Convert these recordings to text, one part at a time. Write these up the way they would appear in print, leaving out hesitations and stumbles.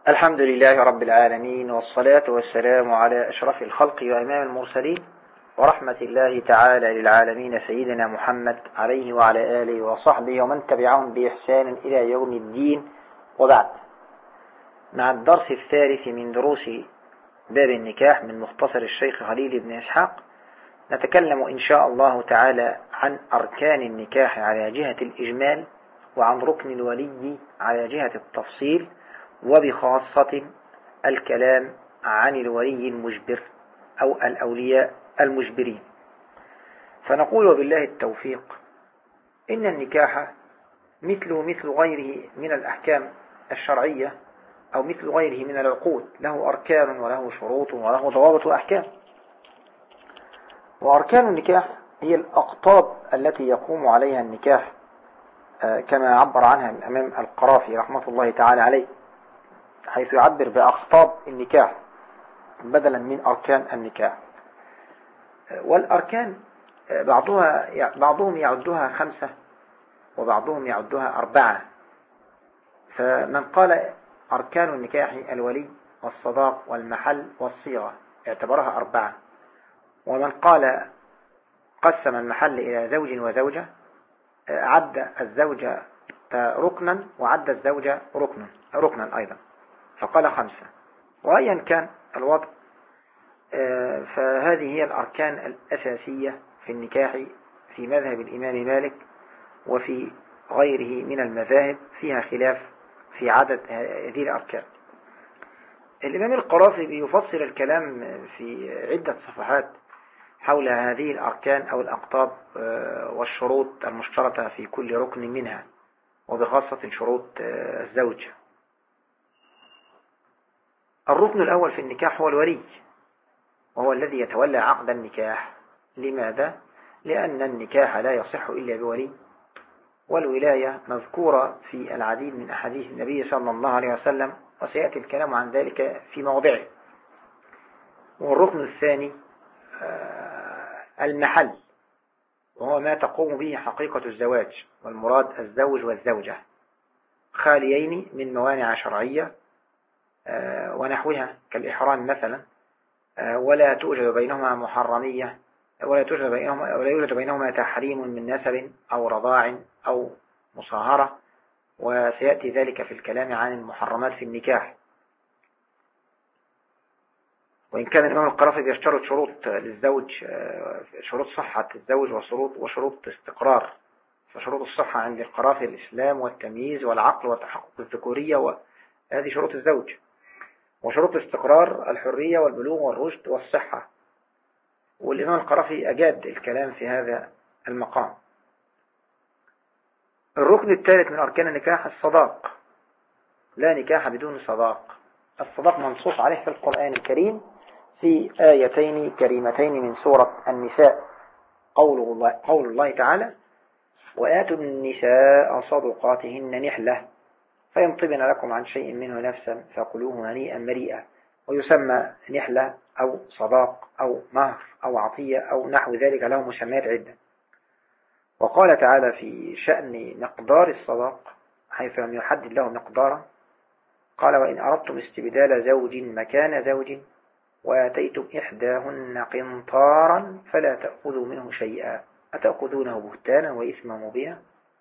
الحمد لله رب العالمين، والصلاة والسلام على أشرف الخلق وإمام المرسلين، ورحمة الله تعالى للعالمين سيدنا محمد عليه وعلى آله وصحبه ومن تبعهم بإحسان إلى يوم الدين. وبعد، مع الدرس الثالث من دروس باب النكاح من مختصر الشيخ خليل بن إسحاق، نتكلم إن شاء الله تعالى عن أركان النكاح على جهة الإجمال، وعن ركن الولي على جهة التفصيل، وبخاصة الكلام عن الولي المجبر أو الأولياء المجبرين. فنقول وبالله التوفيق إن النكاح مثل غيره من الأحكام الشرعية أو مثل غيره من العقود، له أركان وله شروط وله ضوابط وأحكام. وأركان النكاح هي الأقطاب التي يقوم عليها النكاح، كما عبر عنها الإمام القرافي رحمة الله تعالى عليه، حيث يعبر بأقطاب النكاح بدلا من أركان النكاح. والأركان بعضهم يعدها 5 وبعضهم يعدها 4. فمن قال أركان النكاح الولي والصداق والمحل والصيغة اعتبرها 4، ومن قال قسم المحل إلى زوج وزوجة عد الزوجة ركنا وعد الزوجة ركنا أيضا، فقال 5. وأيا كان الوضع، فهذه هي الأركان الأساسية في النكاح في مذهب الإمام مالك، وفي غيره من المذاهب فيها خلاف في عدد هذه الأركان. الإمام القرافي بيفصل الكلام في عدة صفحات حول هذه الأركان أو الأقطاب والشروط المشترطة في كل ركن منها، وبخاصة شروط الزوج. الركن الأول في النكاح هو الولي، وهو الذي يتولى عقد النكاح. لماذا؟ لأن النكاح لا يصح إلا بولي، والولاية مذكورة في العديد من أحاديث النبي صلى الله عليه وسلم، وسيأتي الكلام عن ذلك في موضعه. والركن الثاني المحل، وهو ما تقوم به حقيقة الزواج، والمراد الزوج والزوجة خاليين من موانع شرعية ونحوها كالإحرام مثلا، ولا توجد بينهما محرمية، ولا يوجد بينهما تحريم من نسب أو رضاع أو مصاهرة، وسيأتي ذلك في الكلام عن المحرمات في النكاح. وإن كان الإمام القرافي بيشترط شروط للزوج، شروط صحة الزوج وشروط استقرار. فشروط الصحة عند القرافي الإسلام والتمييز والعقل وتحقق الذكورية، وهذه شروط الزوج. وشروط الاستقرار الحرية والبلوغ والرشد والصحة. والإمام القرافي أجاد الكلام في هذا المقام. الركن الثالث من أركان النكاح الصداق. لا نكاح بدون صداق. الصداق منصوص عليه في القرآن الكريم في آيتين كريمتين من سورة النساء، قول الله تعالى: وآتوا النساء صدقاتهن نحلة فإن طبن لكم عن شيء منه نفسا فكلوه هنيئا مريئا. ويسمى نحلة أو صداق أو مهر أو عطية أو نحو ذلك، له مسميات عدة. وقال تعالى في شأن مقدار الصداق حيث لم يحدد له مقدارا، قال: وإن أردتم استبدال زوج مكان زوج وآتيتم إحداهن قنطارا فلا تأخذوا منه شيئا أتأخذونه بهتانا وإثما مبينا.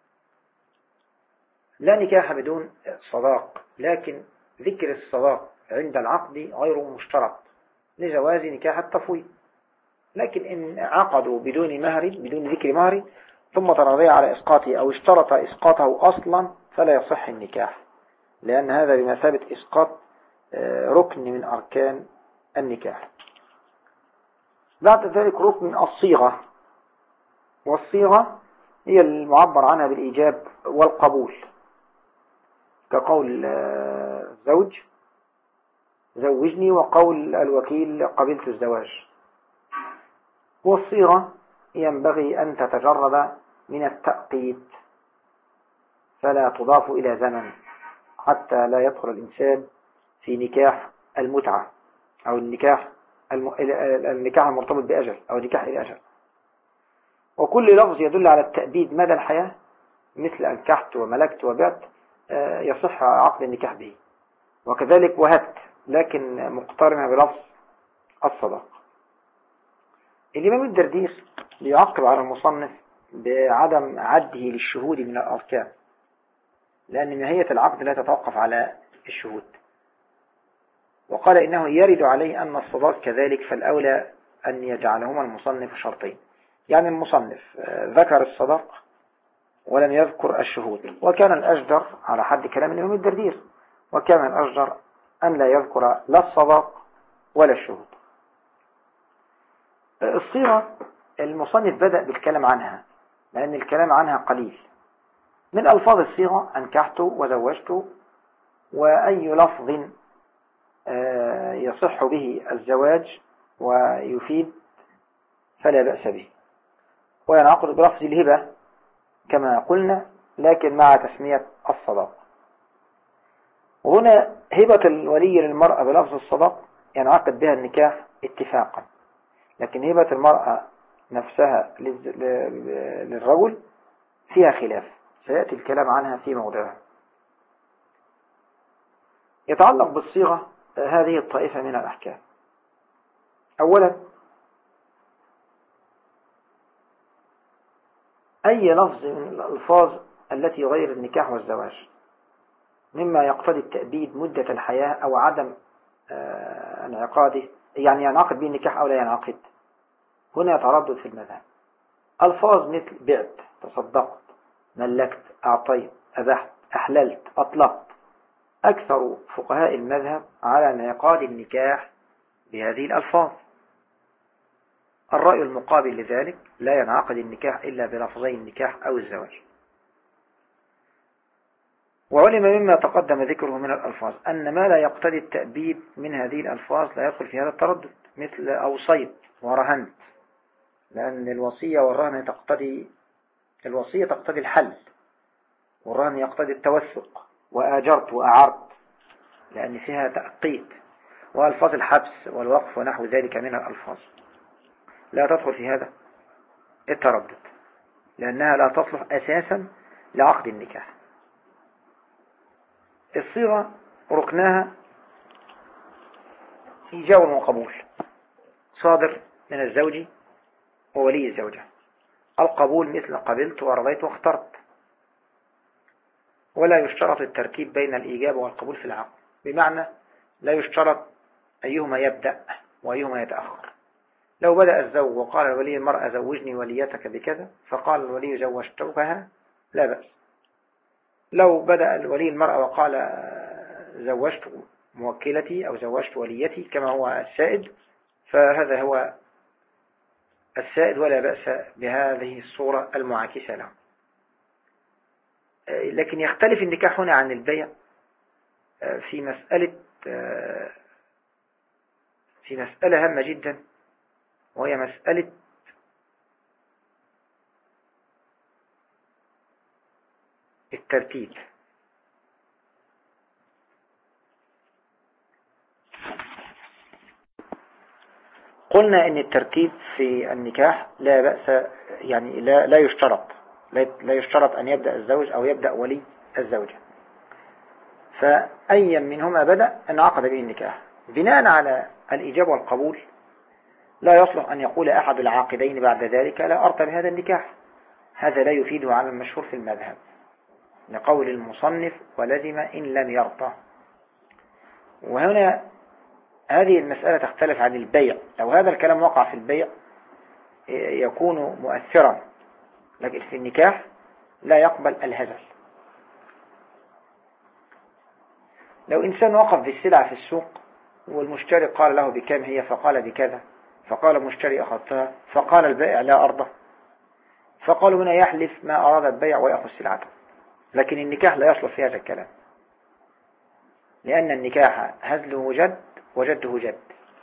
لا نكاح بدون صداق، لكن ذكر الصداق عند العقد غير مشترط لجواز نكاح التفويض. لكن إن عقدوا بدون ذكر مهر ثم تراضي على إسقاطه أو اشترط إسقاطه أصلا فلا يصح النكاح، لأن هذا بمثابة إسقاط ركن من أركان النكاح. بعد ذلك ركن الصيغة. والصيغة هي المعبر عنها بالإيجاب والقبول، كقول الزوج زوجني وقول الوكيل قبلت الزواج. والصيغة ينبغي أن تتجرد من التأقيت، فلا تضاف إلى زمن حتى لا يدخل الإنسان في نكاح المتعة أو النكاح المرتبط بأجل أو نكاح إلى أجل. وكل لفظ يدل على التأبيد مدى الحياة مثل أنكحت وملكت وبعت يصح عقد النكاح به. وكذلك وهبت لكن مقترنة بلفظ الصداق. الإمام الدردير بيعقب على المصنف بعدم عده للشهود من الأركان، لأن ماهية العقد لا تتوقف على الشهود، وقال إنه يرد عليه أن الصداق كذلك، فالأولى أن يجعلهما المصنف شرطين. يعني المصنف ذكر الصداق ولم يذكر الشهود، وكان الأجدر على حد كلام الإمام الدردير، وكان الأجدر أن لا يذكر لا الصداق ولا الشهود. الصيغة المصنف بدأ بالكلام عنها لأن الكلام عنها قليل. من ألفاظ الصيغة أنكحت وزوجت، وأي لفظ يصح به الزواج ويفيد فلا بأس به، وينعقد بلفظ الهبة كما قلنا لكن مع تسمية الصداق. وهنا هبة الولي للمرأة بلفظ الصداق ينعقد بها النكاح اتفاقا، لكن هبة المرأة نفسها للرجل فيها خلاف، سيأتي الكلام عنها في موضعها. يتعلق بالصيغة هذه الطائفة من الأحكام. أولا، أي لفظ من الألفاظ التي غير النكاح والزواج مما يقتضي التأبيد مدة الحياة أو عدم انعقاده، يعني ينعقد به النكاح أو لا ينعقد، هنا تردد في المذهب. ألفاظ مثل بعت، تصدقت، ملكت، أعطيت، أبحت، أحللت، أطلقت، أكثر فقهاء المذهب على انعقاد النكاح بهذه الألفاظ. الرأي المقابل لذلك لا ينعقد النكاح إلا بلفظي النكاح أو الزواج. وعلم مما تقدم ذكره من الألفاظ أن ما لا يقتضي التأبيد من هذه الألفاظ لا يدخل في هذا التردد، مثل أوصيت ورهنت، لأن الوصية والرهن الوصية تقتضي الحل، والرهن يقتضي التوثق، وآجرت وأعرت لأن فيها تأقيت، وألفاظ الحبس والوقف ونحو ذلك من الألفاظ لا تدخل في هذا التردد، لأنها لا تصلح أساسا لعقد النكاح. الصيغة ركناها إيجاب وقبول صادر من الزوج وولي الزوجة. القبول مثل قبلت ورضيت واخترت، ولا يشترط الترتيب بين الإيجاب والقبول في العقد، بمعنى لا يشترط أيهما يبدأ وأيهما يتأخر. لو بدأ الزوج وقال الولي المرأة زوجني وليتك بكذا، فقال الولي زوجتكها، لا بأس. لو بدأ الولي المرأة وقال زوجت موكلتي أو زوجت وليتي كما هو السائد، فهذا هو السائد ولا بأس بهذه الصورة المعاكسة له. لكن يختلف النكاح هنا عن البيع في مسألة هامة جدا، وهي مسألة الترتيب. قلنا ان الترتيب في النكاح لا بأس، يعني لا يشترط ان يبدأ الزوج او يبدأ ولي الزوجة، فأي منهما بدأ انعقد به النكاح. بناء على الإيجاب والقبول لا يصلح أن يقول أحد العاقدين بعد ذلك لا أرضى بهذا النكاح، هذا لا يفيده على المشهور في المذهب لقول المصنف ولزم إن لم يرضى. وهنا هذه المسألة تختلف عن البيع. لو هذا الكلام وقع في البيع يكون مؤثرا، لكن في النكاح لا يقبل الهزل. لو إنسان وقف بالسلعة في السوق والمشتري قال له بكم هي، فقال بكذا، فقال المشتري أخذتها، فقال البائع لا أرضى، فقالوا هنا يحلف ما أراد البيع ويأخذ سلعته. لكن النكاح لا يصلح في هذا الكلام، لأن النكاح هزله جد وجده جد.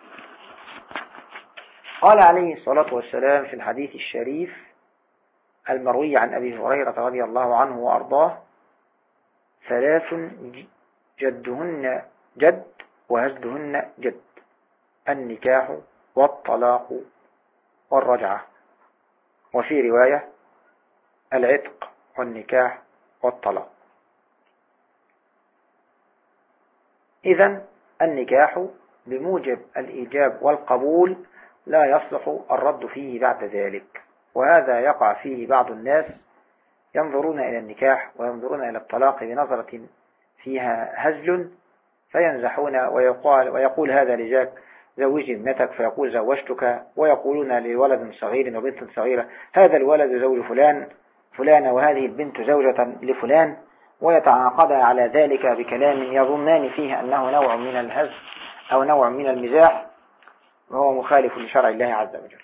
قال عليه الصلاة والسلام في الحديث الشريف المروي عن أبي هريرة رضي الله عنه وأرضاه: ثلاث جدهن جد وهزلهن جد: النكاح والطلاق والرجعة. وفي رواية: العتق والنكاح والطلاق. إذن النكاح بموجب الإيجاب والقبول لا يصلح الرد فيه بعد ذلك، وهذا يقع فيه بعض الناس ينظرون إلى النكاح وينظرون إلى الطلاق بنظرة فيها هزل، فينزحون ويقول هذا لذاك زوجي ابنتك، فيقول زوجتك، ويقولون لولد صغير وبنت صغيرة هذا الولد زوج فلانة وهذه البنت زوجة لفلان، ويتعاقد على ذلك بكلام يظنان فيه أنه نوع من الهزل أو نوع من المزاح، وهو مخالف لشرع الله عز وجل.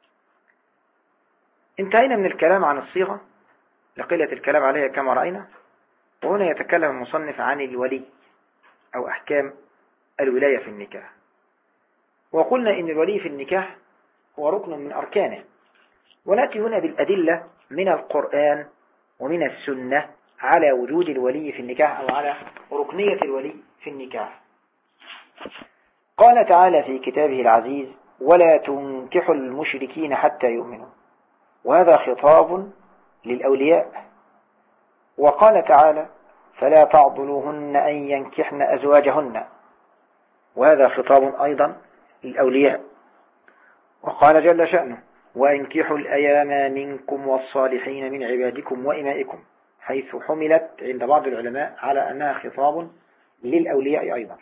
انتهينا من الكلام عن الصيغة لقلة الكلام عليها كما رأينا، وهنا يتكلم المصنف عن الولي أو أحكام الولاية في النكاح. وقلنا إن الولي في النكاح هو ركن من أركانه، ونأتي هنا بالأدلة من القرآن ومن السنة على وجود الولي في النكاح أو على ركنية الولي في النكاح. قال تعالى في كتابه العزيز: ولا تنكحوا المشركين حتى يؤمنوا، وهذا خطاب للأولياء. وقال تعالى: فلا تعضلوهن أن ينكحن أزواجهن، وهذا خطاب أيضا للأولياء. وقال جل شأنه: وأنكحوا الأيام منكم والصالحين من عبادكم وإمائكم، حيث حملت عند بعض العلماء على أنها خطاب للأولياء أيضا.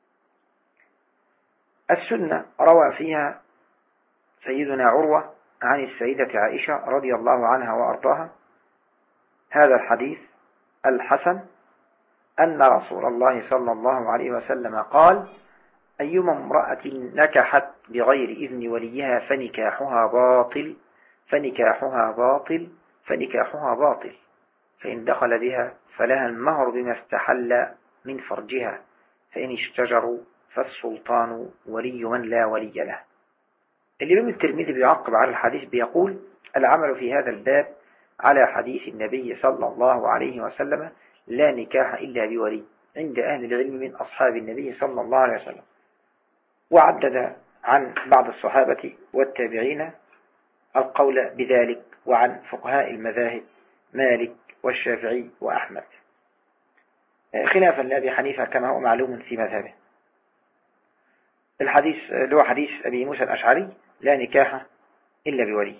السنة روى فيها سيدنا عروة عن السيدة عائشة رضي الله عنها وأرضاها هذا الحديث الحسن أن رسول الله صلى الله عليه وسلم قال: أيما امرأة نكحت بغير إذن وليها فنكاحها باطل فنكاحها باطل فنكاحها باطل، فإن دخل بها فلها المهر بما استحل من فرجها، فإن اشتجروا فالسلطان ولي من لا ولي له. الإمام الترمذي بيعقب على الحديث بيقول: العمل في هذا الباب على حديث النبي صلى الله عليه وسلم: لا نكاح إلا بولي، عند أهل العلم من أصحاب النبي صلى الله عليه وسلم. وعدد عن بعض الصحابة والتابعين القول بذلك، وعن فقهاء المذاهب مالك والشافعي وأحمد، خلافا لأبي حنيفة كما هو معلوم في مذهبه. الحديث اللي هو حديث أبي موسى الأشعري: لا نكاح إلا بولي.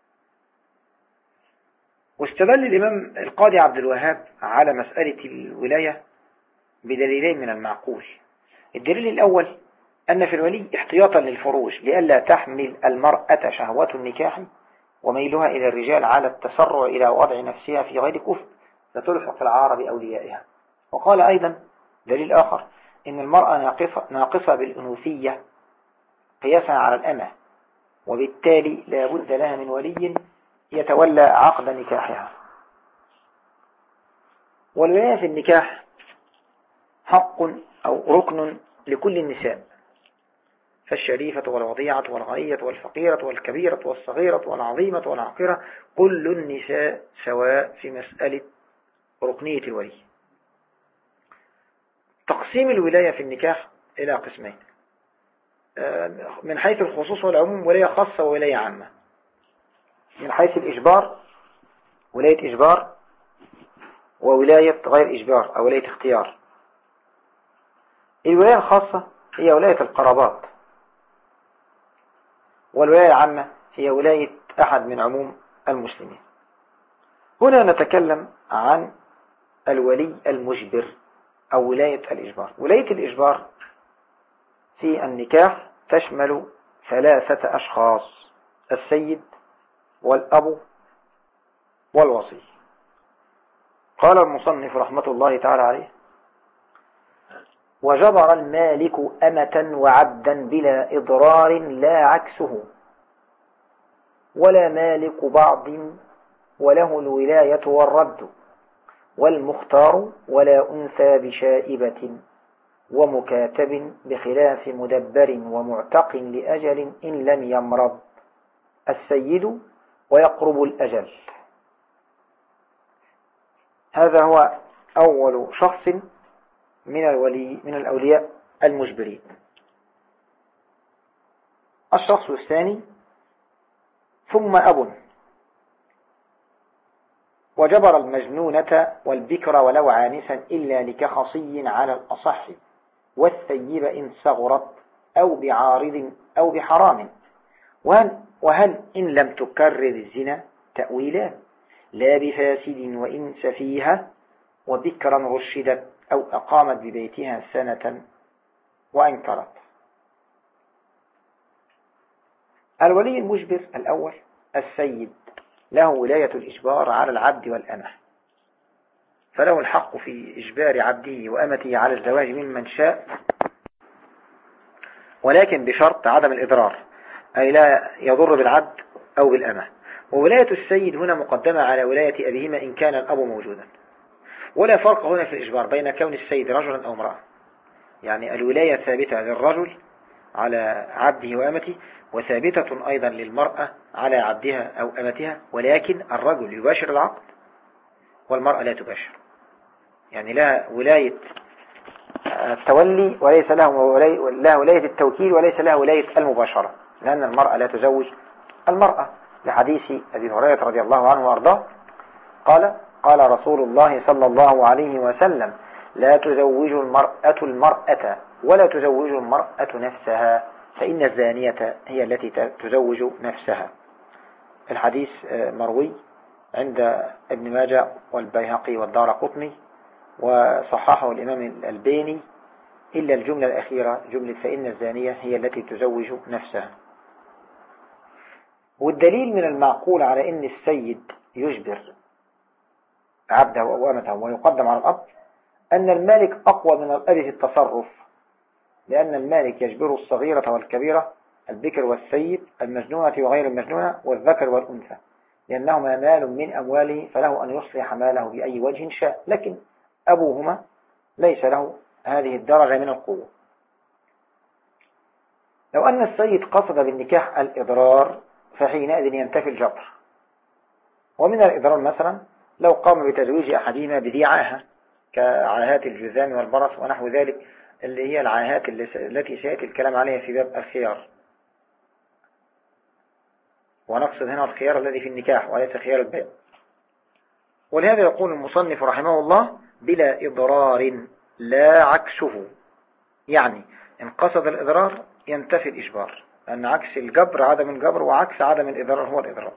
واستدل الإمام القاضي عبد الوهاب على مسألة الولاية بدليلين من المعقول. الدليل الأول أن في الولي احتياطا للفروج لئلا تحمل المرأة شهوة النكاح وميلها إلى الرجال على التسرع إلى وضع نفسها في غير كفر فتلحق العار بأوليائها. وقال أيضا دليل آخر: إن المرأة ناقصة بالأنوثية قياسا على الأمة، وبالتالي لا بد لها من ولي يتولى عقد نكاحها. والولاية في النكاح حق أو ركن لكل النساء، فالشريفة والوضيعة والغنية والفقيرة والكبيرة والصغيرة والعظيمة والعاقرة كل النساء سواء في مسألة ركنية الولي. تقسيم الولاية في النكاح إلى قسمين: من حيث الخصوص والعموم ولاية خاصة وولاية عامة. من حيث الإجبار ولاية إجبار وولاية غير إجبار أو ولاية اختيار. الولاية الخاصة هي ولاية القرابات، والولاية العامة هي ولاية أحد من عموم المسلمين. هنا نتكلم عن الولي المجبر أو ولاية الإجبار. ولاية الإجبار في النكاح تشمل 3 أشخاص: السيد والأب والوصي. قال المصنف رحمة الله تعالى عليه: وجبر المالك أمة وعبدا بلا إضرار لا عكسه، ولا مالك بعض وله الولاية والرد، والمختار ولا أنثى بشائبة، ومكاتب بخلاف مدبر، ومعتق لأجل إن لم يمرض السيد ويقرب الأجل. هذا هو أول شخص من الأولياء المجبرين. الشخص الثاني: ثم أب، وجبر المجنونة والبكر ولو عانسا إلا لكخصي على الأصح، والثيب إن صغرت أو بعارض أو بحرام. وهل إن لم تكرر الزنا تأويلان: لا بفاسد وإن سفيها، وذكرا رشدت أو أقامت ببيتها سنة وأنكرت. الولي المجبر الأول السيد له ولاية الإجبار على العبد والأمة، فله الحق في إجبار عبده وأمته على الزواج ممن شاء، ولكن بشرط عدم الإضرار، أي لا يضر بالعبد أو بالأمة. وولاية السيد هنا مقدمة على ولاية أبيهما إن كان الأب موجودا. ولا فرق هنا في الإجبار بين كون السيد رجلا أو امرأة، يعني الولاية ثابتة للرجل على عبده وأمته، وثابتة أيضا للمرأة على عبدها أو أمتها، ولكن الرجل يباشر العقد والمرأة لا تباشر، يعني لا ولاية التولي وليس له ولاية التوكيل وليس له ولاية المباشرة، لأن المرأة لا تزوج المرأة، لحديث أبي هريرة رضي الله عنه وأرضاه قال رسول الله صلى الله عليه وسلم: لا تزوج المرأة المرأة ولا تزوج المرأة نفسها، فإن الزانية هي التي تزوج نفسها. الحديث مروي عند ابن ماجه والبيهقي والدارقطني، وصححه الإمام الألباني، إلا الجملة الأخيرة جملة فإن الزانية هي التي تزوج نفسها. والدليل من المعقول على أن السيد يجبر عبده أو أمته ويقدم على الأب أن المالك أقوى من الأب في التصرف، لأن المالك يجبر الصغيرة والكبيرة، البكر والسيد، المجنونة وغير المجنونة، والذكر والأنثى، لأنهما مال من أمواله فله أن يصلح ماله بأي وجه شاء، لكن أبوهما ليس له هذه الدرجة من القوة. لو أن السيد قصد بالنكاح الإضرار فحينئذ ينتفي الجبر. ومن الإضرار مثلا لو قام بتزويج أحدهما بذي عاهة كعاهات الجذام والبرص ونحو ذلك، اللي هي العاهات التي سيأتي الكلام عليها في باب الخيار، ونقصد هنا الخيار الذي في النكاح وليس خيار البيع. ولهذا يقول المصنف رحمه الله: بلا إضرار لا عكسه، يعني إن قصد الإضرار ينتفي الإجبار، أن عكس الجبر عدم الجبر، وعكس عدم الإضرار هو الإضرار.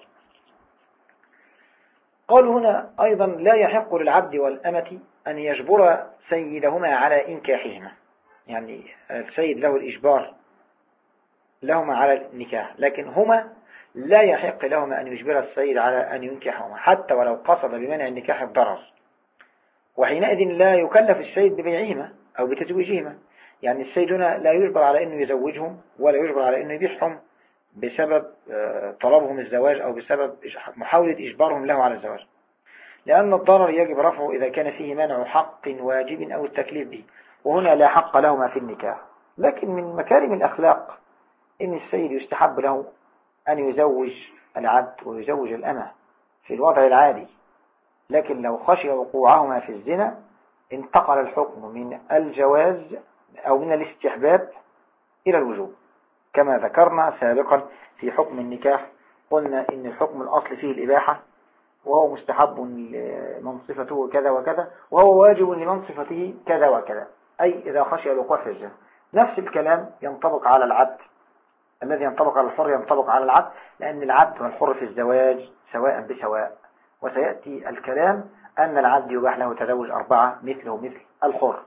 قال هنا أيضا: لا يحق للعبد والأمة أن يجبر سيدهما على إنكاحهما، يعني السيد له الإجبار لهما على النكاح، لكن هما لا يحق لهما أن يجبر السيد على أن ينكحهما حتى ولو قصد بمنع النكاح الضرر، وحينئذ لا يكلف السيد ببيعهما أو بتزويجهما. يعني السيد هنا لا يجبر على أنه يزوجهم ولا يجبر على أنه يبيعهم بسبب طلبهم الزواج أو بسبب محاولة إجبارهم له على الزواج، لأن الضرر يجب رفعه إذا كان فيه منع حق واجب أو التكليف به، وهنا لا حق لهما في النكاح. لكن من مكارم الأخلاق إن السيد يستحب له أن يزوج العبد ويزوج الأمة في الوضع العادي، لكن لو خشي وقوعهما في الزنا انتقل الحكم من الجواز أو من الاستحباب إلى الوجوب، كما ذكرنا سابقا في حكم النكاح. قلنا إن الحكم الأصل فيه الإباحة، وهو مستحب لمن صفته كذا وكذا، وهو واجب لمن صفته كذا وكذا، أي إذا خشي الوقوع في الزنا. نفس الكلام ينطبق على العبد، الذي ينطبق على الحر ينطبق على العبد، لأن العبد والحر في الزواج سواء بسواء. وسيأتي الكلام أن العبد يباح له تزوج 4 مثله مثل الحر.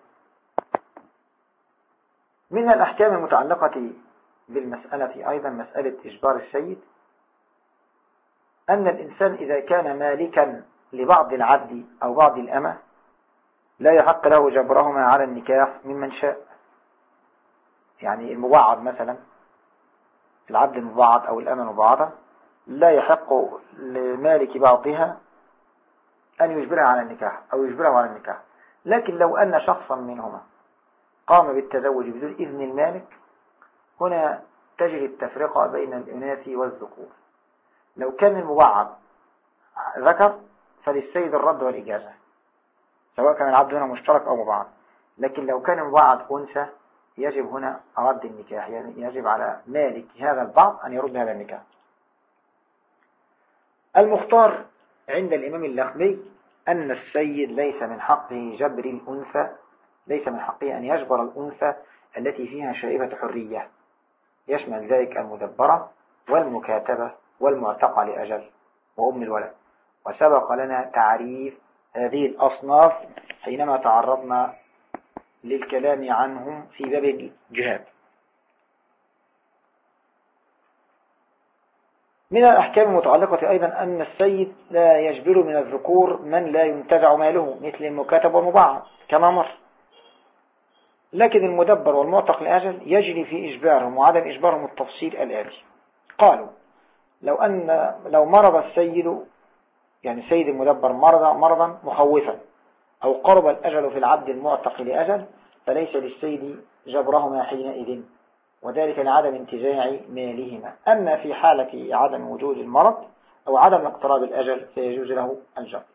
من الأحكام المتعلقة بالمسألة أيضا مسألة إجبار السيد، أن الإنسان إذا كان مالكا لبعض العبد أو بعض الأمة لا يحق له جبرهما على النكاح ممن شاء. يعني المبعض مثلا، العبد المبعض أو الأمة المبعضة لا يحق لمالك بعضها أن يجبرها على النكاح أو يجبره على النكاح. لكن لو أن شخصا منهما قام بالتزوج بدون إذن المالك، هنا تجري التفرقة بين الإناث والذكور. لو كان المبعض ذكر فللسيد الرد والإجازة، سواء كان العبد هنا مشترك أو مبعض. لكن لو كان المبعض أنثى يجب هنا رد النكاح، يعني يجب على مالك هذا البعض أن يرد هذا النكاح. المختار عند الإمام اللخمي أن السيد ليس من حقه جبر الأنثى ليس من حقه أن يجبر الأنثى التي فيها شائبة حرية، يشمل ذلك المدبرة والمكاتبة والمعتقة لأجل وأم الولد. وسبق لنا تعريف هذه الأصناف حينما تعرضنا للكلام عنهم في باب الجهاد. من الأحكام المتعلقة أيضا أن السيد لا يجبر من الذكور من لا ينتزع ماله مثل المكاتب والمباعة كما مر، لكن المدبر والمعتق لأجل يجري في إجبارهم وعدم إجبارهم التفصيل الآتي. قالوا لو مرض السيد، يعني سيد المدبر مرضا مخوفا أو قرب الأجل في العبد المعتق لأجل، فليس للسيد جبرهما حينئذ، وذلك لعدم انتزاع مالهما. أما في حالة عدم وجود المرض أو عدم اقتراب الأجل فيجوز له الجبر.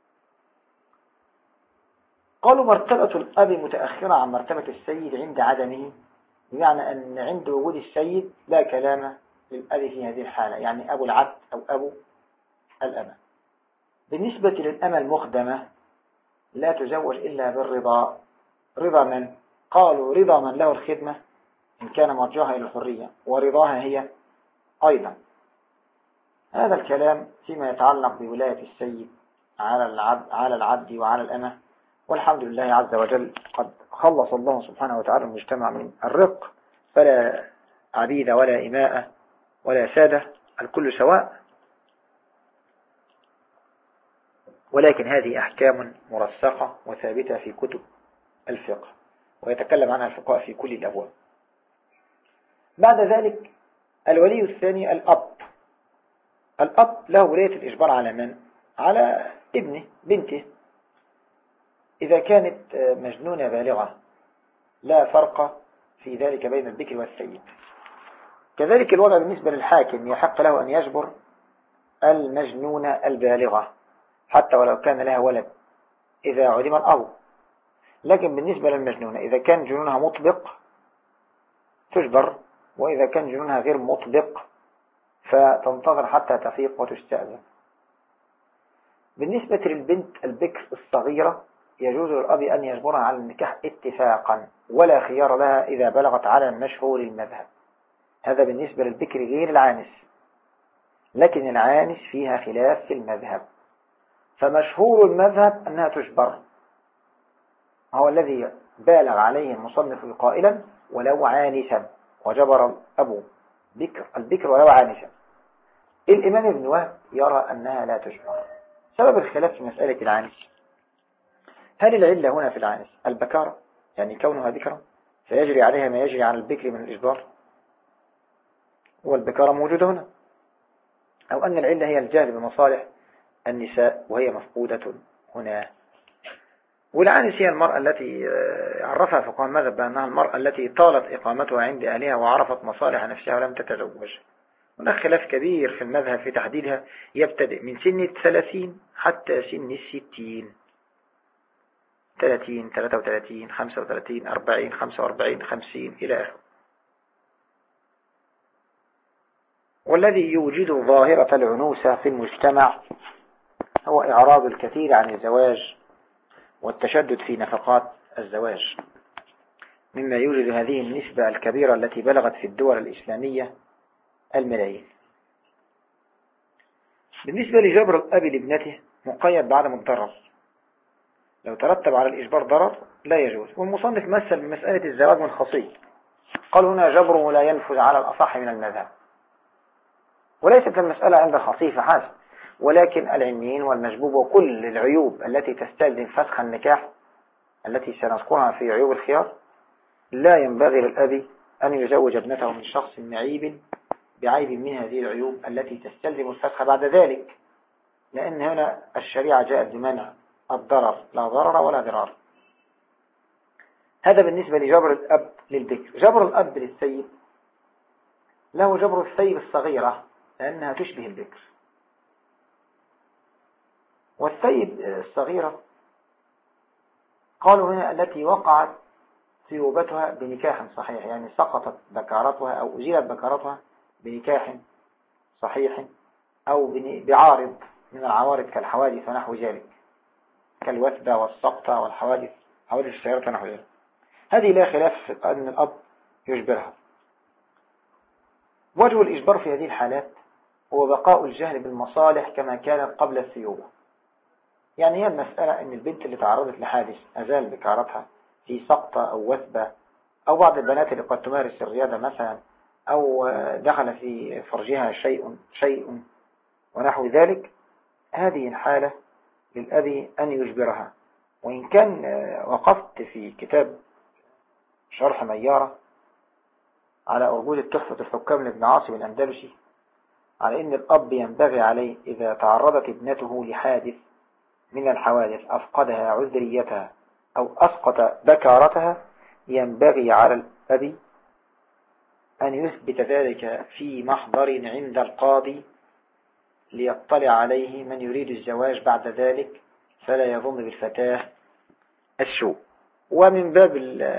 قالوا مرتبة الأب متأخرة عن مرتبة السيد عند عدمه، بمعنى أن عند وجود السيد لا كلام للأب في هذه الحالة، يعني أبو العبد أو أبو الأمة. بالنسبة للأمة المخدمة لا تزوج إلا بالرضا. رضا من؟ قالوا رضا من له الخدمة إن كان مرجعها إلى الحرية، ورضاها هي أيضا. هذا الكلام فيما يتعلق بولاية السيد على العبد وعلى الأمة. والحمد لله عز وجل قد خلص الله سبحانه وتعالى المجتمع من الرق، فلا عبيد ولا إماء ولا سادة، الكل سواء. ولكن هذه أحكام مرسخة وثابتة في كتب الفقه، ويتكلم عنها الفقهاء في كل الأبواب. بعد ذلك الولي الثاني الأب. الأب له ولاية الإجبار على من؟ على ابنه بنته إذا كانت مجنونة بالغة، لا فرق في ذلك بين البكر والسيد. كذلك الوضع بالنسبة للحاكم، يحق له أن يجبر المجنونة البالغة حتى ولو كان لها ولد إذا عدم الأب. لكن بالنسبة للمجنونة إذا كان جنونها مطبق تجبر، وإذا كان جنونها غير مطبق فتنتظر حتى تفيق وتستأذن. بالنسبة للبنت البكر الصغيرة يجوز للأب أن يجبرها على النكاح اتفاقا، ولا خيار لها إذا بلغت على المشهور المذهب. هذا بالنسبة للبكر غير العانس، لكن العانس فيها خلاف في المذهب، فمشهور المذهب أنها تجبر، هو الذي بالغ عليه المصنف قائلا ولو عانسا، وجبر الأب البكر ولو عانسا. الإمام ابن وهب يرى أنها لا تجبر. سبب الخلاف في مسألة العانس، هل العلة هنا في العانس البكارة، يعني كونها بكرة فيجري عليها ما يجري على البكر من الإجبار والبكارة موجودة هنا، أو أن العلة هي الجهل بمصالح النساء وهي مفقودة هنا. والعانس هي المرأة التي عرفها فقهاء المذهب بأنها المرأة التي طالت إقامتها عند أهلها وعرفت مصالح نفسها ولم تتزوج. هناك خلاف كبير في المذهب في تحديدها، يبتدئ من سن 30 حتى سن 60، 30 33 35 40 45 50 إلى آخره. والذي يوجد ظاهرة العنوسة في المجتمع هو إعراض الكثير عن الزواج والتشدد في نفقات الزواج، مما يوجد هذه النسبة الكبيرة التي بلغت في الدول الإسلامية الملايين. بالنسبة لجبر الأب لابنته مقيد بعدم الضرر، لو ترتب على الإجبار ضرر لا يجوز. والمصنف مثل بمسألة الزواج من خصي، قال هنا جبره لا ينفذ على الأصح من المذهب، وليست المسألة عند الخصي فحسب، ولكن العنين والمجبوب وكل العيوب التي تستلزم فسخ النكاح التي سنذكرها في عيوب الخيار، لا ينبغي للأب أن يزوج ابنته من شخص معيب بعيب من هذه العيوب التي تستلزم الفسخ بعد ذلك، لأن هنا الشريعة جاءت بمنع الضرر، لا ضرر ولا ضرار. هذا بالنسبة لجبر الأب للبكر. جبر الأب للسيد له جبر الثيب الصغيرة لأنها تشبه البكر. والثيب الصغيرة قالوا هنا التي وقعت ثيوبتها بنكاح صحيح، يعني سقطت بكارتها أو أزيلت بكارتها بنكاح صحيح أو بعارض من العوارض كالحوادث ونحو ذلك، كالوثبة والسقطة والحوادث حوادث السيارة ونحو ذلك. هذه لا خلاف أن الأب يجبرها. وجه الإجبار في هذه الحالات هو بقاء الجهل بالمصالح كما كانت قبل الثيوبة. يعني هي المسألة أن البنت اللي تعرضت لحادث أزال بكارتها في سقطة أو وثبة، أو بعض البنات اللي قد تمارس الرياضة مثلا، أو دخل في فرجها شيء ونحو ذلك، هذه الحالة للأبي أن يجبرها. وإن كان وقفت في كتاب شرح ميارة على وجود التحفة الحكام لابن عاصم الأندلسي على أن الأب ينبغي عليه إذا تعرضت ابنته لحادث من الحوادث أفقدها عذريتها أو أسقط بكارتها، ينبغي على الأب أن يثبت ذلك في محضر عند القاضي ليطلع عليه من يريد الزواج بعد ذلك، فلا يظن بالفتاة السوء. ومن باب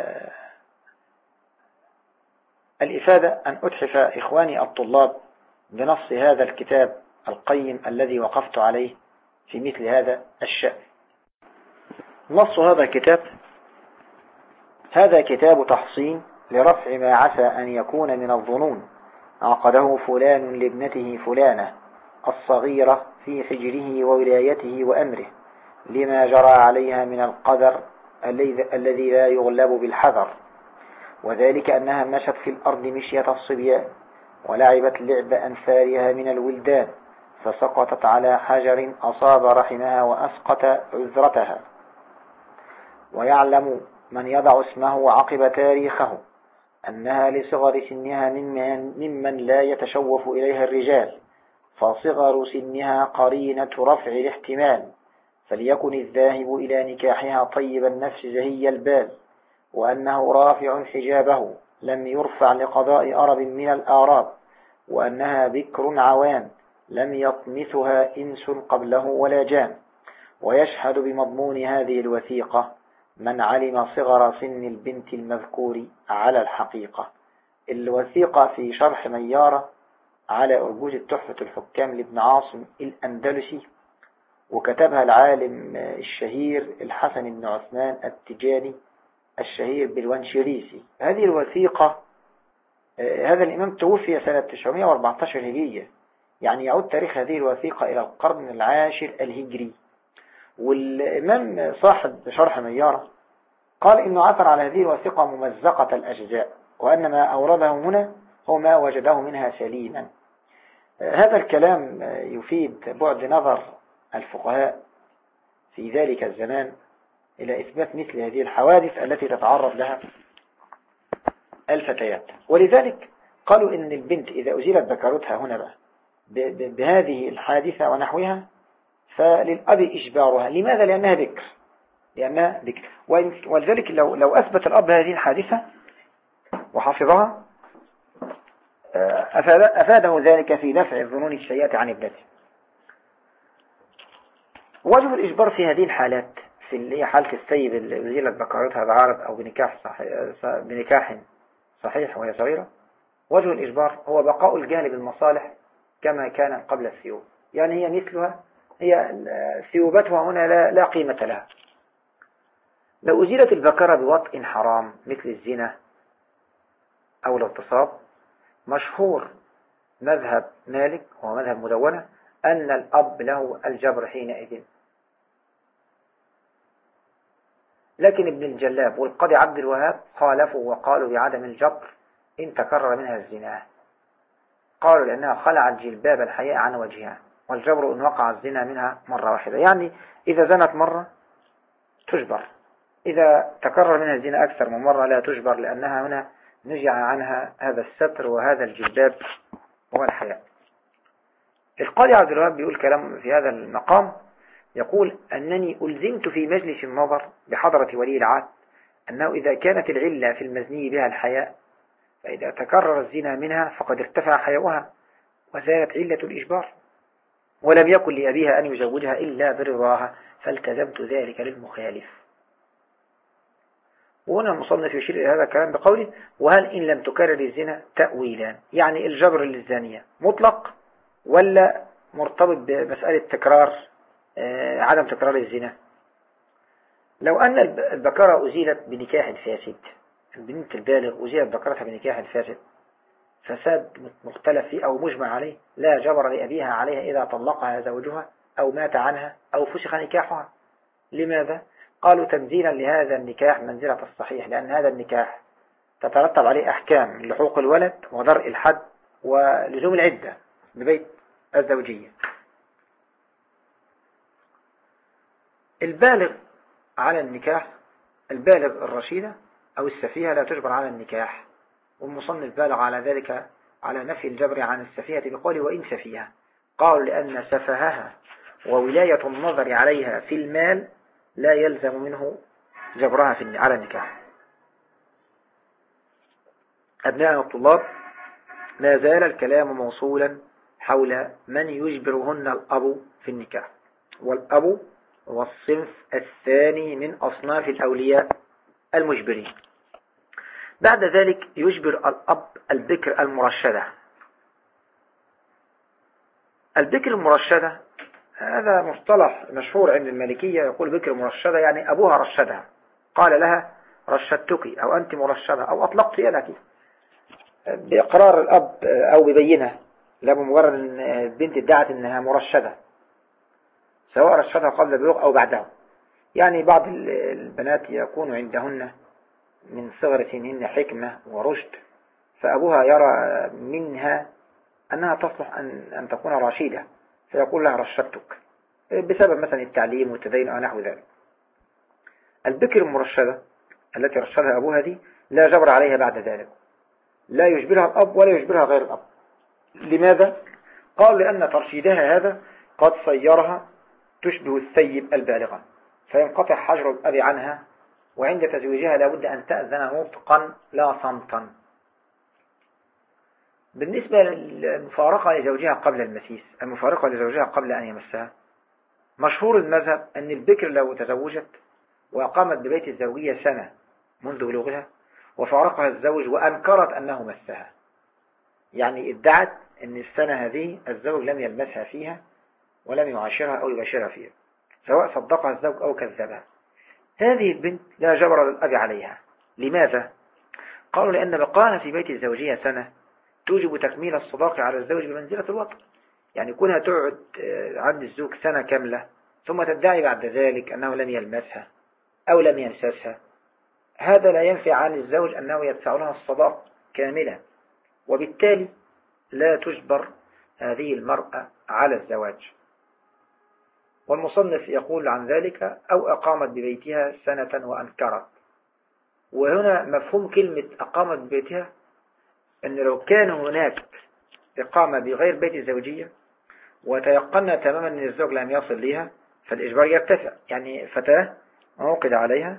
الإفادة أن أتحف إخواني الطلاب بنص هذا الكتاب القيم الذي وقفت عليه في مثل هذا الشأن. نص هذا الكتاب: هذا كتاب تحصين لرفع ما عسى أن يكون من الظنون عقده فلان لابنته فلانة الصغيرة في حجره وولايته وأمره لما جرى عليها من القدر الذي لا يغلب بالحذر، وذلك أنها مشت في الأرض مشية الصبيان ولعبت لعب أنفارها من الولدان فسقطت على حجر أصاب رحمها وأسقط عذرتها. ويعلم من يضع اسمه عقب تاريخه أنها لصغر سنها ممن لا يتشوف إليها الرجال، فصغر سنها قرينة رفع الاحتمال، فليكن الذاهب إلى نكاحها طيب النفس زهي البال، وأنه رافع حجابه لم يرفع لقضاء أرب من الآراب، وأنها بكر عوان لم يطمثها إنس قبله ولا جان. ويشهد بمضمون هذه الوثيقة من علم صغر سن البنت المذكور على الحقيقة. الوثيقة في شرح ميارة على أرجوز التحفة الحكام لابن عاصم الأندلسي، وكتبها العالم الشهير الحسن بن عثمان التجاني الشهير بالونشريسي. هذه الوثيقة هذا الإمام توفي سنة 914 هجرية، يعني يعود تاريخ هذه الوثيقة إلى القرن العاشر الهجري. والإمام صاحب شرح ميارة قال إنه عثر على هذه الوثيقة ممزقة الأجزاء، وأن ما أورده هنا هو ما وجده منها سليما. هذا الكلام يفيد بعد نظر الفقهاء في ذلك الزمان إلى إثبات مثل هذه الحوادث التي تتعرض لها الفتيات. ولذلك قالوا إن البنت إذا أزيلت ذكرتها هنا بقى بهذه الحادثة ونحوها فللأب إجبارها. لماذا؟ لأنها بكر. ولذلك لو أثبت الأب هذه الحادثة وحفظها أفاده ذلك في دفع الظنون السيئة عن ابنته. وجه الإجبار في هذه الحالات في اللي هي حالة السيب اللي أزيلت بكرتها بعرض أو بنكاح صحيح وهي صغيرة، وجه الإجبار هو بقاء الجهل بالمصالح كما كان قبل الثيوب. يعني هي مثلها، هي ثيوبتها هنا لا قيمة لها. لو أزيلت البكرة بوطء حرام مثل الزنا أو الاغتصاب، مشهور مذهب مالك ومذهب مدونة أن الأب له الجبر حينئذ. لكن ابن الجلاب والقاضي عبد الوهاب خالفوا وقالوا بعدم الجبر إن تكرر منها الزنا. قالوا لأنها خلعت جلباب الحياء عن وجهها، والجبر إن وقع الزنا منها مرة واحدة. يعني إذا زنت مرة تجبر، إذا تكرر منها الزنا أكثر من مرة لا تجبر، لأنها هنا نزع عنها هذا الستر وهذا الجلباب والحياء. القاضي عبد الوهاب بيقول كلام في هذا المقام، يقول أنني ألزمت في مجلس النظر بحضرة ولي العهد أنه إذا كانت العلة في المزني بها الحياء، فإذا تكرر الزنا منها فقد ارتفع حياؤها وزالت علة الإجبار، ولم يكن لأبيها أن يزوجها إلا برضاها، فالتزمت ذلك للمخالف. وهنا المصنف يشير إلى هذا الكلام بقوله: وهل إن لم تكرر الزنا تأويلان، يعني الجبر للزانية مطلق ولا مرتبط بمسألة تكرار عدم تكرار الزنا. لو أن البكرة أزيلت بنكاح فاسد، البنت البالغ أزيلت بكرتها بنكاح فاسد، فساد مختلف فيه أو مجمع عليه، لا جبر لأبيها عليها إذا طلقها زوجها أو مات عنها أو فسخ نكاحها. لماذا؟ قالوا تنزيلا لهذا النكاح منزلة الصحيح، لأن هذا النكاح تترتب عليه أحكام لحوق الولد ودرء الحد ولزوم العدة ببيت الزوجية. البالغ على النكاح، البالغ الرشيدة أو السفيهة لا تجبر على النكاح، والمصنف بالغ على ذلك على نفي الجبر عن السفيهة بقوله وإن سفيهة، قالوا لأن سفهها وولاية النظر عليها في المال لا يلزم منه جبرها على النكاح. أبناء الطلاب، ما زال الكلام موصولا حول من يجبرهن الأب في النكاح، والأب هو الصنف الثاني من أصناف الأولياء المجبرين. بعد ذلك يجبر الأب البكر المرشدة. البكر المرشدة هذا مصطلح مشهور عند المالكية، يقول بكر مرشدة يعني أبوها رشدها، قال لها رشدتك أو أنت مرشدة أو أطلقت يدك، بإقرار الأب أو ببينة، لا بمجرد أن البنت ادعت أنها مرشدة، سواء رشدها قبل البلوغ أو بعده. يعني بعض البنات يكون عندهن من صغر سنهن حكمة ورشد، فأبوها يرى منها أنها تصلح أن تكون رشيدة، فيقول لها رشدتك بسبب مثلا التعليم والتدين أو نحو ذلك. البكر المرشدة التي رشدها أبوها دي لا جبر عليها بعد ذلك، لا يجبرها الأب ولا يجبرها غير الأب. لماذا؟ قال لأن ترشيدها هذا قد صيرها تشبه الثيب البالغة، فينقطع حجر الأب عنها، وعند تزويجها لابد أن تأذن نطقا لا صمتا. بالنسبة للمفارقة لزوجها قبل المسيس، المفارقة لزوجها قبل أن يمسها، مشهور المذهب أن البكر لو تزوجت وأقامت ببيت الزوجية سنة منذ بلوغها وفارقها الزوج وأنكرت أنه مسها، يعني ادعت أن السنة هذه الزوج لم يلمسها فيها ولم يعاشرها أو يباشرها فيها، سواء صدقها الزوج أو كذبها، هذه البنت لا جبر للأب عليها. لماذا؟ قالوا لأن بقاءها في بيت الزوجية سنة توجب تكميل الصداق على الزوج بمنزلة الوطن، يعني كونها تقعد عند الزوج سنة كاملة ثم تدعي بعد ذلك أنه لم يلمسها أو لم يمسسها، هذا لا ينفي عن الزوج أنه يدفع لها الصداق كاملا، وبالتالي لا تجبر هذه المرأة على الزواج. والمصنف يقول عن ذلك أو أقامت ببيتها سنة وأنكرت. وهنا مفهوم كلمة أقامت ببيتها أن لو كان هناك إقامة بغير بيت الزوجية وتيقنا تماما أن الزوج لم يصل لها فالإجبار يرتفع. يعني فتاة عقد عليها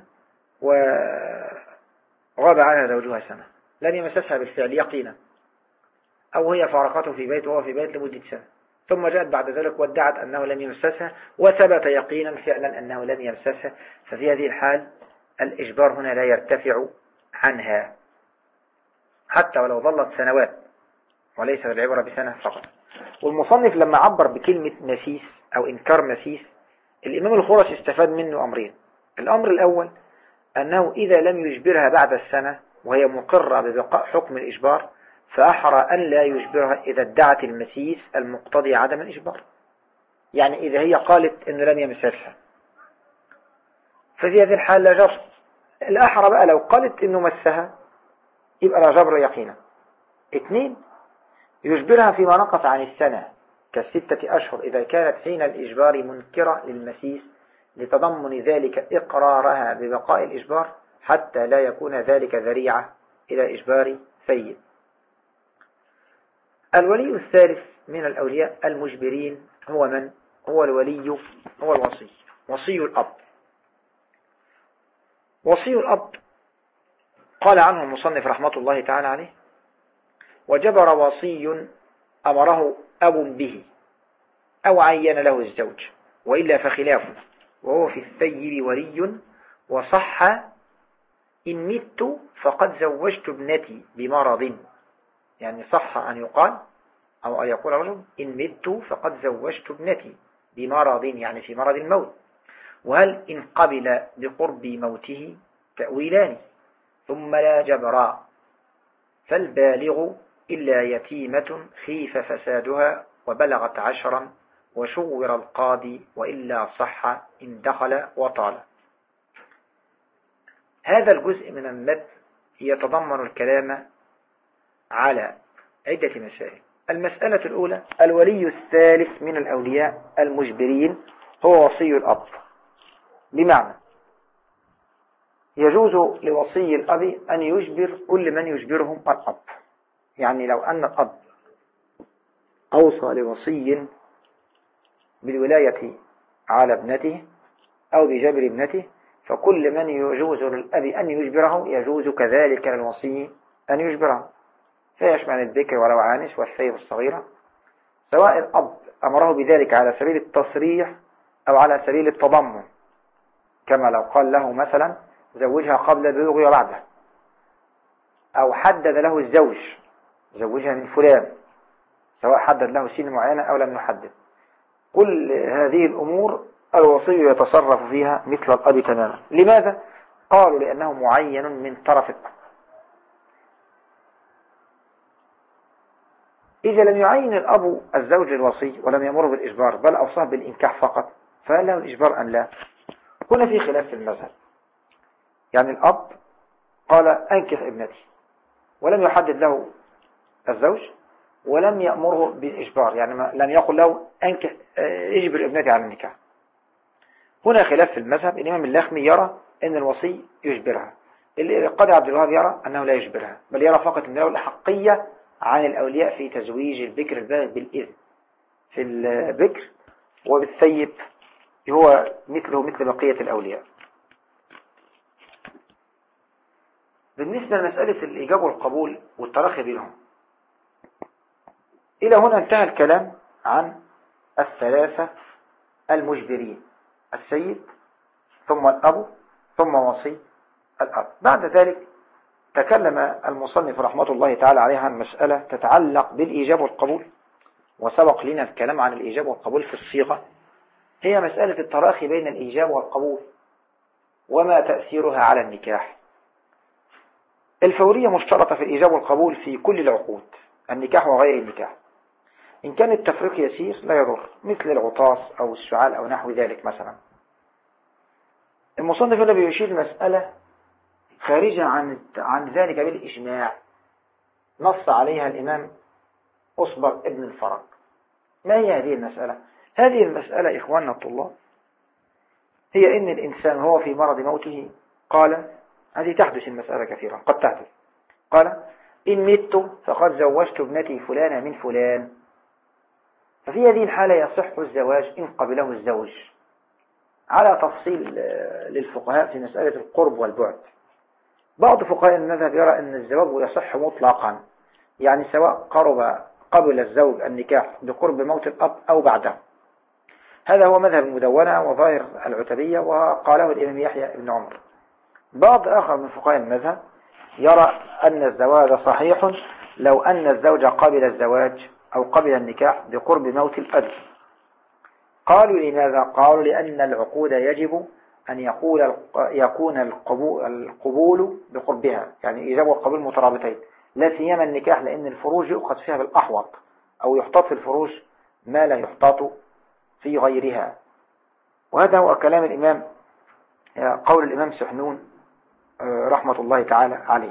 وغاب عنها زوجها سنة لن يمسسها بالفعل يقينا، أو هي فارقته في بيت وهو في بيت لمدة سنة، ثم جاءت بعد ذلك وادعت أنه لم يمسسها وثبت يقينا فعلا أنه لم يمسسها، ففي هذه الحال الإجبار هنا لا يرتفع عنها حتى ولو ظلت سنوات، وليس العبرة بسنة فقط. والمصنف لما عبر بكلمة مسيس أو إنكار مسيس، الإمام الخرشي استفاد منه أمرين. الأمر الأول أنه إذا لم يجبرها بعد السنة وهي مقرة ببقاء حكم الإجبار، فأحرى أن لا يجبرها إذا ادعت المسيس المقتضي عدم الإجبار. يعني إذا هي قالت أنه لم يمسسها ففي هذه الحال لا جبر. الأحرى بقى لو قالت أنه مسها يبقى لا جبر يقينا. 2 يجبرها فيما نقص عن السنة ك6 أشهر إذا كانت حين الإجبار منكرة للمسيس، لتضمن ذلك إقرارها ببقاء الإجبار حتى لا يكون ذلك ذريعة إلى إجبار سيد. الولي الثالث من الأولياء المجبرين هو من؟ هو الولي، هو الوصي، وصي الأب. وصي الأب قال عنه المصنف رحمة الله تعالى عليه: وجبر وصي أمره أب به أو عين له الزوج، وإلا فخلافه، وهو في الثيب ولي، وصح إن مت فقد زوجت ابنتي بمرض. يعني صح أن يقال أو أن يقول رجل إن مت فقد زوجت ابنتي بمرض، يعني في مرض الموت. وهل إن قبل بقرب موته تأويلان ثم لا جبرا، فالبالغ إلا يتيمة خيف فسادها وبلغت 10 وشور القاضي وإلا صح إن دخل وطال. هذا الجزء من المتن يتضمن الكلام على عدة مسائل. المسألة الأولى: الولي الثالث من الأولياء المجبرين هو وصي الأب، بمعنى يجوز لوصي الأب أن يجبر كل من يجبرهم الأب. يعني لو أن الأب أوصى لوصي بالولاية على ابنته أو بجبر ابنته، فكل من يجوز للأب أن يجبره يجوز كذلك للوصي أن يجبره، فيشمل الذكر ولو عانس والثيب الصغيرة، سواء الأب أمره بذلك على سبيل التصريح أو على سبيل التضمن، كما لو قال له مثلا زوجها قبل البلوغ وبعده، أو حدد له الزوج زوجها من فلان، سواء حدد له سن معينة أو لم يحدد. كل هذه الأمور الوصي يتصرف فيها مثل الأب تماما. لماذا؟ قالوا لأنه معين من طرف الأب. إذا لم يعين الأب الزوج الوصي ولم يمر بالإجبار بل أوصاه بالإنكاح فقط، فهل له الإجبار أم لا؟ هنا في خلاف في المذهب. يعني الأب قال أنكح ابنتي ولم يحدد له الزوج ولم يأمره بالإجبار، يعني لم يقل له أنكح اجبر ابنتي على النكاح. هنا خلاف في المذهب. الإمام اللخمي يرى أن الوصي يجبرها، القاضي عبد الوهاب يرى أنه لا يجبرها، بل يرى فقط أن له الأحقية عن الأولياء في تزويج البكر البالغ بالإذن في البكر، وبالثيب هو مثل بقية الأولياء. بالنسبة لمسألة الإجابة والقبول والتراخي بينهم، إلى هنا انتهى الكلام عن الثلاثة المجبرين: السيد ثم الأب ثم وصي الأب. بعد ذلك تكلم المصنف رحمة الله تعالى عليها عن مسألة تتعلق بالإيجاب والقبول، وسبق لنا الكلام عن الإيجاب والقبول في الصيغة، هي مسألة التراخي بين الإيجاب والقبول وما تأثيرها على النكاح. الفورية مشترطة في الإيجاب والقبول في كل العقود، النكاح وغير النكاح. إن كان التفريق يسير لا يضر، مثل العطاس أو السعال أو نحو ذلك مثلا. المصنف هنا بيشير مسألة خارجة عن ذلك بالإجماع، نص عليها الإمام أصبر ابن الفرج. ما هي هذه المسألة؟ هذه المسألة إخواننا الطلاب هي إن الإنسان هو في مرض موته قال، هذه تحدث المسألة كثيرا قد تحدث، قال إن مت فقد زوجت ابنتي فلانة من فلان، ففي هذه الحالة يصح الزواج إن قبله الزوج، على تفصيل للفقهاء في مسألة القرب والبعد. بعض فقهاء المذهب يرى أن الزواج يصح مطلقا، يعني سواء قبل الزوج النكاح بقرب موت الأب أو بعده. هذا هو مذهب المدونة وظاهر العتبية، وقاله الإمام يحيى بن عمر. بعض آخر من فقهاء المذهب يرى أن الزواج صحيح لو أن الزوج قبل الزواج أو قبل النكاح بقرب موت الأب. قالوا لماذا؟ قالوا لأن العقود يجب أن يكون القبول بقربها، يعني إيجاب والقبول مترابطين، لا سيما النكاح، لأن الفروج يؤخذ فيها بالأحوط، أو يحتاط في الفروج ما لا يحتاط في غيرها. وهذا هو كلام الإمام، قول الإمام سحنون رحمة الله تعالى عليه.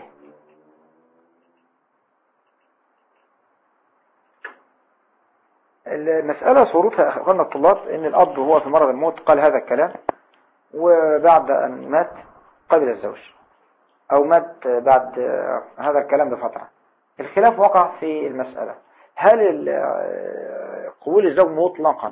المسألة صورتها أخواننا الطلاب إن الأب هو في مرض الموت قال هذا الكلام، وبعد أن مات قبل الزوج، أو مات بعد هذا الكلام بفترة. الخلاف وقع في المسألة: هل قبول الزوج مطلقا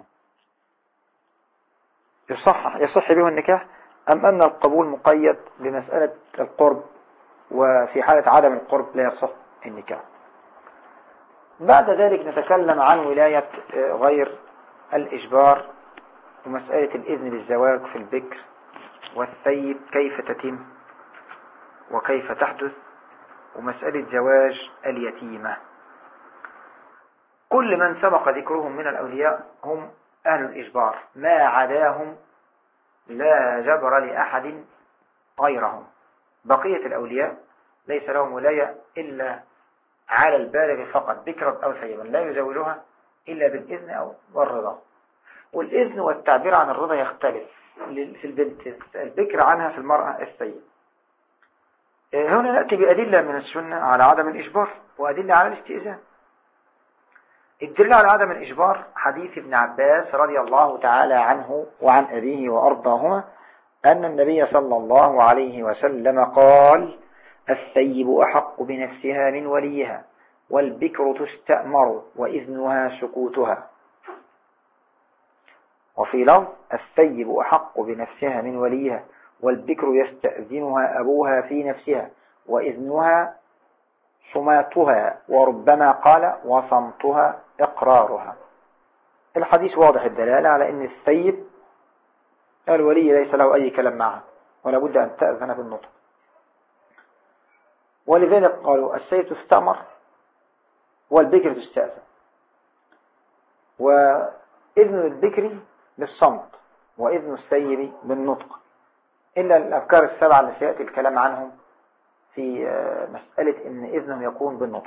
يصح به النكاح، أم أن القبول مقيد بمسألة القرب، وفي حالة عدم القرب لا يصح النكاح؟ بعد ذلك نتكلم عن ولاية غير الإجبار، ومسألة الإذن بالزواج في البكر والثيب كيف تتم وكيف تحدث، ومسألة زواج اليتيمة. كل من سبق ذكرهم من الأولياء هم أهل الإجبار، ما عداهم لا جبر لأحد غيرهم. بقية الأولياء ليس لهم ولاية إلا على البالغ فقط، بكرا أو ثيبا، لا يزوجها إلا بالإذن أو والرضا. والإذن والتعبير عن الرضا يختلف في البنت البكر عنها في المرأة الثيب. هنا نأتي بأدلة من السنة على عدم الإجبار وأدلة على الاستئذان. الدليل على عدم الإجبار حديث ابن عباس رضي الله تعالى عنه وعن أبيه وأرضاهما أن النبي صلى الله عليه وسلم قال: الثيب أحق بنفسها من وليها، والبكر تستأمر وإذنها سكوتها. وفي لفظ: الثيب أحق بنفسها من وليها، والبكر يستأذنها أبوها في نفسها، وإذنها صماتها، وربما قال: وصمتها إقرارها. الحديث واضح الدلالة على أن الثيب الولي ليس له أي كلام معها، ولا بد أن تأذن بالنطق. ولذلك قالوا السيد تستأمر والبكر تستأذن. وإذن البكر بالصمت، وإذن السيد بالنطق، إلا الأفكار السبعة اللي سيأتي الكلام عنهم في مسألة إن إذنهم يكون بالنطق.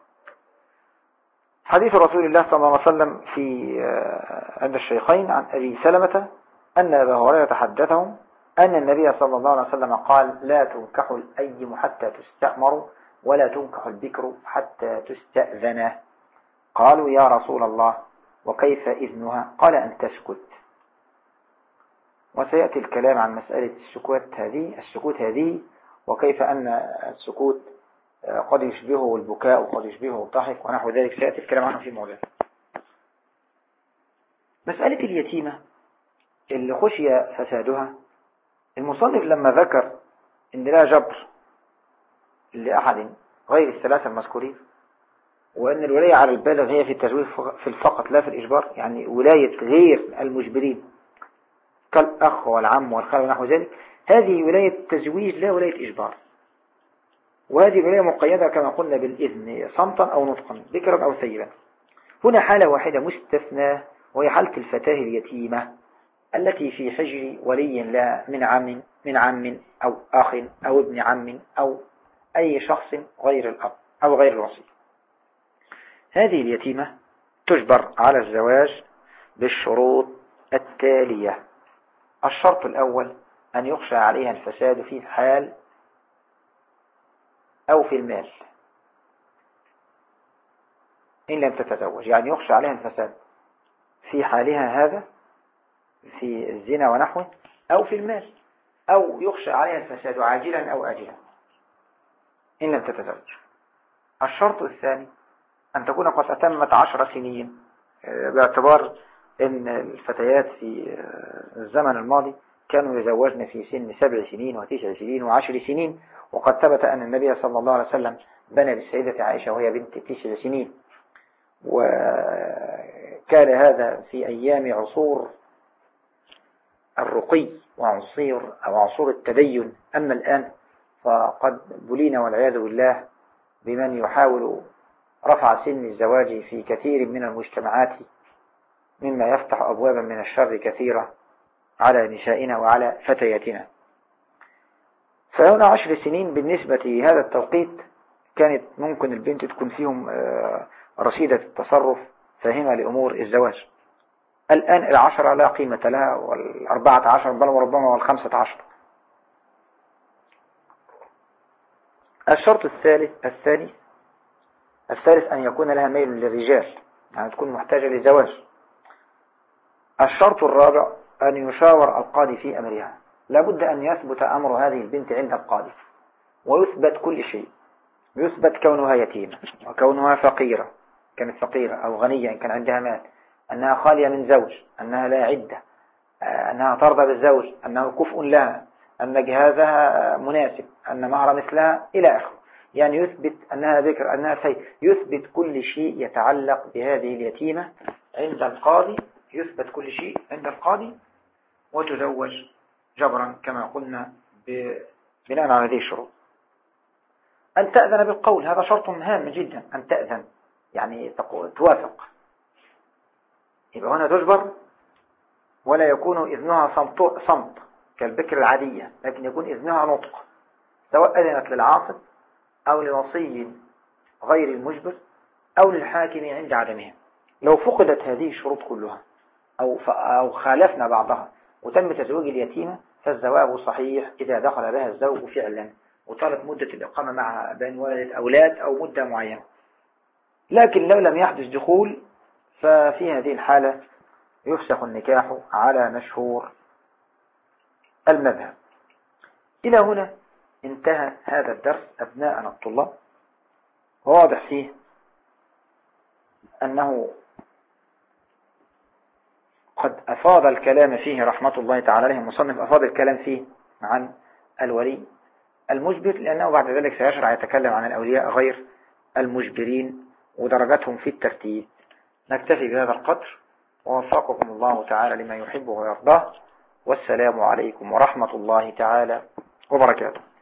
حديث رسول الله صلى الله عليه وسلم في عند الشيخين عن أبي سلمة أن أبا هريرة حدثهم أن النبي صلى الله عليه وسلم قال: لا تنكح الأيم حتى تستأمر، ولا تنكح البكر حتى تستأذن. قالوا: يا رسول الله، وكيف إذنها؟ قال: أن تسكت. وسيأتي الكلام عن مسألة السكوت هذه وكيف أن السكوت قد يشبهه البكاء وقد يشبهه الضحك ونحو ذلك، سيأتي الكلام عنه في موضوع. مسألة اليتيمة اللي خشي فسادها، المصنف لما ذكر إن لا جبر لأحد غير الثلاثة المذكورين، وأن الولاية على البالغ هي في التزويج في الفقط لا في الإجبار، يعني ولاية غير المجبرين كالأخ والعم والخال ونحو ذلك، هذه ولاية تزويج لا ولاية إجبار. وهذه الولاية مقيدة كما قلنا بالإذن صمتا أو نطقا، ذكرا أو ثيبا. هنا حالة واحدة مستثنى، وهي حالة الفتاة اليتيمة التي في حجر ولي لا من عم أو أخ أو ابن عم أو أي شخص غير الأب أو غير الوصي. هذه اليتيمة تجبر على الزواج بالشروط التالية. الشرط الأول: أن يخشى عليها الفساد في الحال أو في المال إن لم تتزوج، يعني يخشى عليها الفساد في حالها هذا في الزنا ونحوه أو في المال، أو يخشى عليها الفساد عاجلا أو آجلا إن لم تتزوج. الشرط الثاني: أن تكون قد أتمت 10 سنين، باعتبار أن الفتيات في الزمن الماضي كانوا يزوجن في سن 7 سنين و9 سنين و10 سنين، وقد ثبت أن النبي صلى الله عليه وسلم بنى بالسيدة عائشة وهي بنت 9 سنين، وكان هذا في أيام عصور الرقي وعصور التدين. أما الآن فقد بلينا والعياذ بالله بمن يحاول رفع سن الزواج في كثير من المجتمعات، مما يفتح أبوابا من الشر كثيرة على نسائنا وعلى فتياتنا. فهنا 10 سنين بالنسبة لهذا التوقيت كانت ممكن البنت تكون فيهم رشيدة التصرف، فاهمة لأمور الزواج. الآن 10 لا قيمة لها، وال14 بل وربما وال15. الشرط الثالث أن يكون لها ميل للرجال، يعني تكون محتاجة للزواج. الشرط الرابع: أن يشاور القاضي في أمرها. لابد أن يثبت أمر هذه البنت عند القاضي، ويثبت كل شيء. يثبت كونها يتيمة، وكونها فقيرة كانت فقيرة، أو غنية إن كان عندها مال، أنها خالية من زوج، أنها لا عدة، أنها ترضى بالزوج، أنه كفء لها، أن جهازها مناسب، أن مهر مثلها إلى آخره. يعني يثبت أنها ذكر، أنها سيد، يثبت كل شيء يتعلق بهذه اليتيمة عند القاضي، يثبت كل شيء عند القاضي، وتزوج جبرا كما قلنا بناء على هذه الشروط. أن تأذن بالقول، هذا شرط هام جدا، أن تأذن يعني توافق. يبقى هنا تجبر ولا يكون إذنها صمت، كالبكر العادية، لكن يكون إذنها نطق، سواء أذنت للعاصب أو لوصي غير المجبر أو للحاكم عند عدمها. لو فقدت هذه الشروط كلها أو خالفنا بعضها وتم تزويج اليتيمة فالزواج صحيح إذا دخل بها الزوج فعلا وطالت مدة الإقامة مع بين ولدت أولاد أو مدة معينة. لكن لو لم يحدث دخول ففي هذه الحالة يفسخ النكاح على مشهور المذهب. إلى هنا انتهى هذا الدرس أبناءنا الطلاب، واضح فيه أنه قد أفاض الكلام فيه رحمة الله تعالى عليه المصنف، أفاض الكلام فيه عن الولي المجبر، لأنه بعد ذلك سيشرع يتكلم عن الأولياء غير المجبرين ودرجتهم في الترتيب. نكتفي بهذا القدر، ووفقكم الله تعالى لما يحبه ويرضاه، والسلام عليكم ورحمة الله تعالى وبركاته.